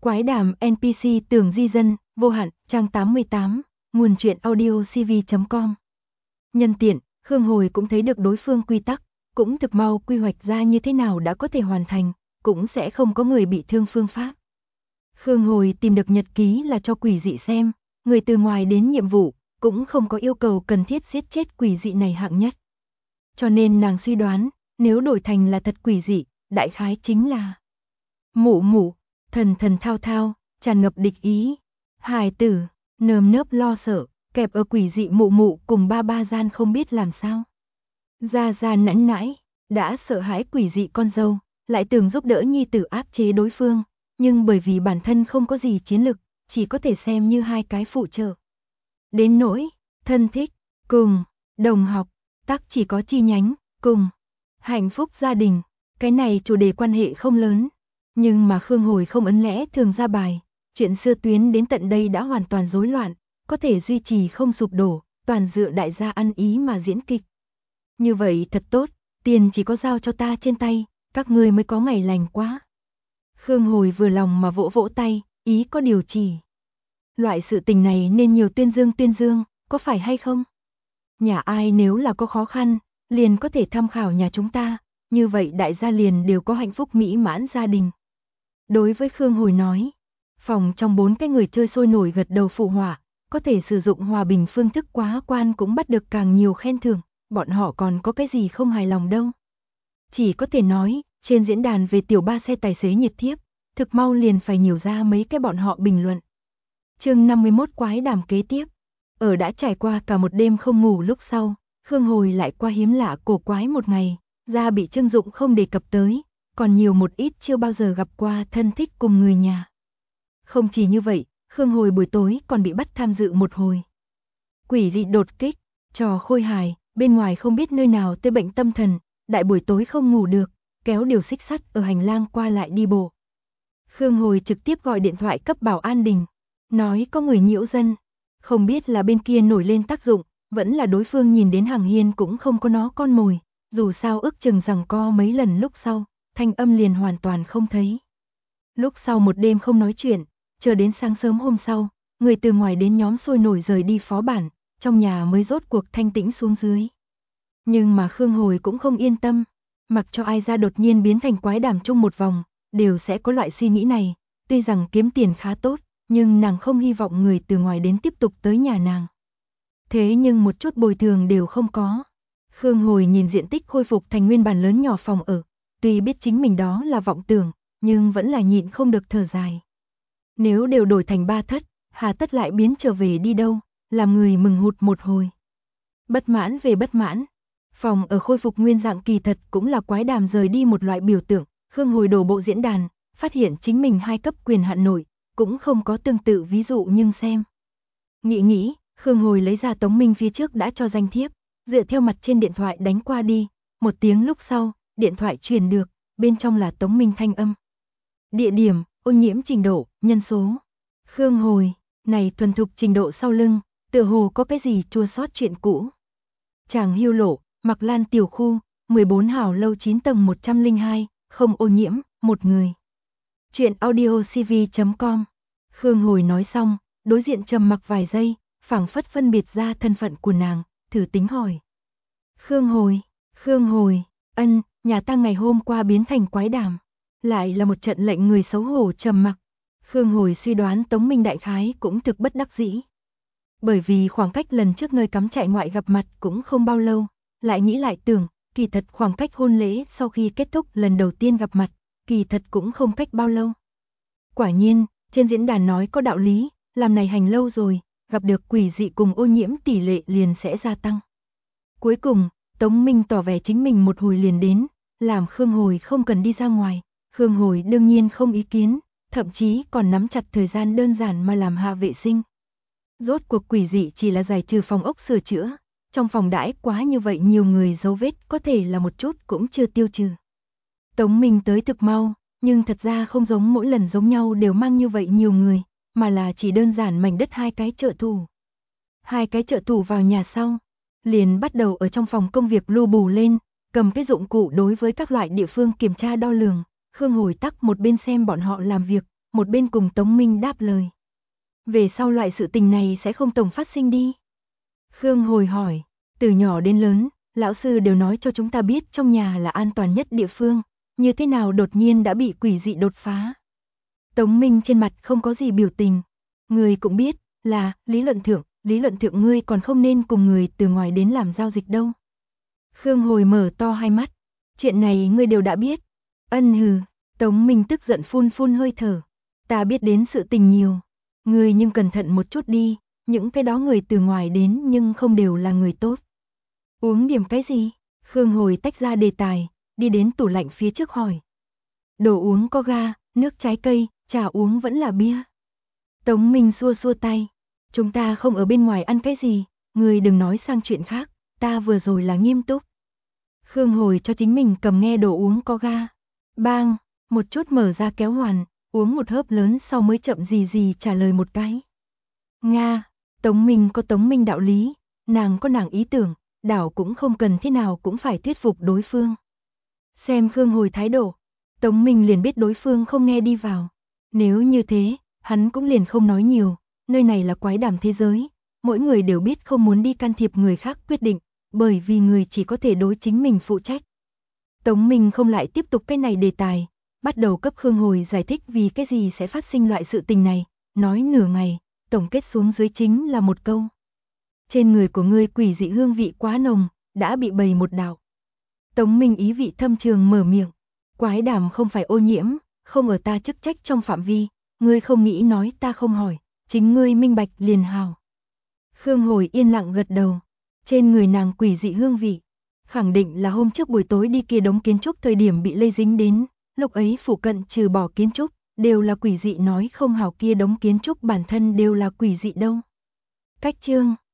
Quái đàm NPC tưởng di dân, vô hạn, trang 88, nguồn truyện audio cv.com. Nhân tiện, Khương Hồi cũng thấy được đối phương quy tắc, cũng thực mau quy hoạch ra như thế nào đã có thể hoàn thành, cũng sẽ không có người bị thương phương pháp. Khương Hồi tìm được nhật ký là cho quỷ dị xem, người từ ngoài đến nhiệm vụ, cũng không có yêu cầu cần thiết giết chết quỷ dị này hạng nhất. Cho nên nàng suy đoán, nếu đổi thành là thật quỷ dị, đại khái chính là Mụ Mụ, thần thần thao thao, tràn ngập địch ý. Hài tử, nơm nớp lo sợ, kẹp ở quỷ dị Mụ Mụ cùng ba gian không biết làm sao. Gia Gia nãnh nãi, đã sợ hãi quỷ dị con dâu, lại tưởng giúp đỡ nhi tử áp chế đối phương, nhưng bởi vì bản thân không có gì chiến lực, chỉ có thể xem như hai cái phụ trợ. Đến nỗi, thân thích, cùng, đồng học, tắc chỉ có chi nhánh, cùng, hạnh phúc gia đình, cái này chủ đề quan hệ không lớn. Nhưng mà Khương Hồi không ấn lẽ thường ra bài, chuyện xưa tuyến đến tận đây đã hoàn toàn rối loạn, có thể duy trì không sụp đổ, toàn dựa đại gia ăn ý mà diễn kịch. Như vậy thật tốt, tiền chỉ có giao cho ta trên tay, các ngươi mới có ngày lành quá. Khương Hồi vừa lòng mà vỗ vỗ tay, ý có điều chỉ. Loại sự tình này nên nhiều tuyên dương, có phải hay không? Nhà ai nếu là có khó khăn, liền có thể tham khảo nhà chúng ta, như vậy đại gia liền đều có hạnh phúc mỹ mãn gia đình. Đối với Khương Hồi nói, phòng trong 4 cái người chơi sôi nổi gật đầu phụ họa, có thể sử dụng hòa bình phương thức quá quan cũng bắt được càng nhiều khen thưởng, bọn họ còn có cái gì không hài lòng đâu. Chỉ có thể nói, trên diễn đàn về tiểu ba xe tài xế nhiệt thiếp, thực mau liền phải nhiều ra mấy cái bọn họ bình luận. Chương 51 quái đàm kế tiếp. Ở đã trải qua cả một đêm không ngủ lúc sau, Khương Hồi lại qua hiếm lạ cổ quái một ngày, ra bị Trương Dụng không đề cập tới, còn nhiều một ít chưa bao giờ gặp qua thân thích cùng người nhà. Không chỉ như vậy, Khương Hồi buổi tối còn bị bắt tham dự một hồi quỷ dị đột kích, trò khôi hài, bên ngoài không biết nơi nào tới bệnh tâm thần, đại buổi tối không ngủ được, kéo điều xích sắt ở hành lang qua lại đi bộ. Khương Hồi trực tiếp gọi điện thoại cấp bảo an đình, nói có người nhiễu dân, không biết là bên kia nổi lên tác dụng, vẫn là đối phương nhìn đến hàng hiên cũng không có nó con mồi, dù sao ước chừng rằng co mấy lần lúc sau, thanh âm liền hoàn toàn không thấy. Lúc sau một đêm không nói chuyện, chờ đến sáng sớm hôm sau, người từ ngoài đến nhóm sôi nổi rời đi phó bản, trong nhà mới rốt cuộc thanh tĩnh xuống dưới. Nhưng mà Khương Hồi cũng không yên tâm, mặc cho ai ra đột nhiên biến thành quái đàm chung một vòng, đều sẽ có loại suy nghĩ này, tuy rằng kiếm tiền khá tốt, nhưng nàng không hy vọng người từ ngoài đến tiếp tục tới nhà nàng. Thế nhưng một chút bồi thường đều không có. Khương Hồi nhìn diện tích khôi phục thành nguyên bản lớn nhỏ phòng ở, tuy biết chính mình đó là vọng tưởng, nhưng vẫn là nhịn không được thở dài. Nếu đều đổi thành 3 thất, hà tất lại biến trở về đi đâu, làm người mừng hụt một hồi. Bất mãn về bất mãn, phòng ở khôi phục nguyên dạng kỳ thật cũng là quái đàm rời đi một loại biểu tượng. Khương Hồi đổ bộ diễn đàn, phát hiện chính mình 2 cấp quyền hạn nổi, cũng không có tương tự ví dụ nhưng xem. Nghĩ, Khương Hồi lấy ra Tống Minh phía trước đã cho danh thiếp, dựa theo mặt trên điện thoại đánh qua đi, một tiếng lúc sau, điện thoại truyền được, bên trong là Tống Minh thanh âm. Địa điểm, ô nhiễm trình độ, nhân số. Khương Hồi, này thuần thục trình độ sau lưng, tựa hồ có cái gì chua xót chuyện cũ. Tràng Hưu Lộ, Mạc Lan tiểu khu, 14 hào lâu 9 tầng 102, không ô nhiễm, một người. Chuyện audio cv.com. Khương Hồi nói xong, đối diện trầm mặc vài giây, phảng phất phân biệt ra thân phận của nàng, thử tính hỏi. Khương Hồi, ân, nhà ta ngày hôm qua biến thành quái đàm. Lại là một trận lệnh người xấu hổ trầm mặc. Khương Hồi suy đoán Tống Minh đại khái cũng thực bất đắc dĩ. Bởi vì khoảng cách lần trước nơi cắm trại ngoại gặp mặt cũng không bao lâu, lại nghĩ lại tưởng, kỳ thật khoảng cách hôn lễ sau khi kết thúc lần đầu tiên gặp mặt, kỳ thật cũng không cách bao lâu. Quả nhiên, trên diễn đàn nói có đạo lý, làm này hành lâu rồi, gặp được quỷ dị cùng ô nhiễm tỷ lệ liền sẽ gia tăng. Cuối cùng, Tống Minh tỏ vẻ chính mình một hồi liền đến, làm Khương Hồi không cần đi ra ngoài. Khương Hồi đương nhiên không ý kiến, thậm chí còn nắm chặt thời gian đơn giản mà làm hạ vệ sinh. Rốt cuộc quỷ dị chỉ là giải trừ phòng ốc sửa chữa, trong phòng đãi quá như vậy nhiều người dấu vết có thể là một chút cũng chưa tiêu trừ. Tống Minh tới thực mau, nhưng thật ra không giống mỗi lần giống nhau đều mang như vậy nhiều người, mà là chỉ đơn giản mảnh đất 2 cái trợ thủ. 2 cái trợ thủ vào nhà sau, liền bắt đầu ở trong phòng công việc lu bù lên, cầm cái dụng cụ đối với các loại địa phương kiểm tra đo lường. Khương Hồi tắc một bên xem bọn họ làm việc, một bên cùng Tống Minh đáp lời. Về sau loại sự tình này sẽ không tổng phát sinh đi. Khương Hồi hỏi, từ nhỏ đến lớn, lão sư đều nói cho chúng ta biết trong nhà là an toàn nhất địa phương, như thế nào đột nhiên đã bị quỷ dị đột phá. Tống Minh trên mặt không có gì biểu tình. Người cũng biết, là, lý luận thượng ngươi còn không nên cùng người từ ngoài đến làm giao dịch đâu. Khương Hồi mở to hai mắt, chuyện này ngươi đều đã biết. Ân hừ, Tống Minh tức giận phun phun hơi thở. Ta biết đến sự tình nhiều, ngươi nhưng cẩn thận một chút đi, những cái đó người từ ngoài đến nhưng không đều là người tốt. Uống điểm cái gì? Khương Hồi tách ra đề tài, đi đến tủ lạnh phía trước hỏi. Đồ uống có ga, nước trái cây, trà uống vẫn là bia. Tống Minh xua xua tay, chúng ta không ở bên ngoài ăn cái gì, ngươi đừng nói sang chuyện khác, ta vừa rồi là nghiêm túc. Khương Hồi cho chính mình cầm nghe đồ uống có ga. Bang, một chút mở ra kéo hoàn, uống một hớp lớn sau mới chậm gì trả lời một cái. Nga, Tống Minh có Tống Minh đạo lý, nàng có nàng ý tưởng, đảo cũng không cần thế nào cũng phải thuyết phục đối phương. Xem Khương Hồi thái độ, Tống Minh liền biết đối phương không nghe đi vào. Nếu như thế, hắn cũng liền không nói nhiều, nơi này là quái đàm thế giới, mỗi người đều biết không muốn đi can thiệp người khác quyết định, bởi vì người chỉ có thể đối chính mình phụ trách. Tống Minh không lại tiếp tục cái này đề tài, bắt đầu cấp Khương Hồi giải thích vì cái gì sẽ phát sinh loại sự tình này, nói nửa ngày, tổng kết xuống dưới chính là một câu. Trên người của ngươi quỷ dị hương vị quá nồng, đã bị bày một đạo. Tống Minh ý vị thâm trường mở miệng, quái đàm không phải ô nhiễm, không ở ta chức trách trong phạm vi, ngươi không nghĩ nói ta không hỏi, chính ngươi minh bạch liền hào. Khương Hồi yên lặng gật đầu, trên người nàng quỷ dị hương vị, khẳng định là hôm trước buổi tối đi kia đống kiến trúc thời điểm bị lây dính đến, lúc ấy phụ cận trừ bỏ kiến trúc, đều là quỷ dị nói không hảo kia đống kiến trúc bản thân đều là quỷ dị đâu. Cách chương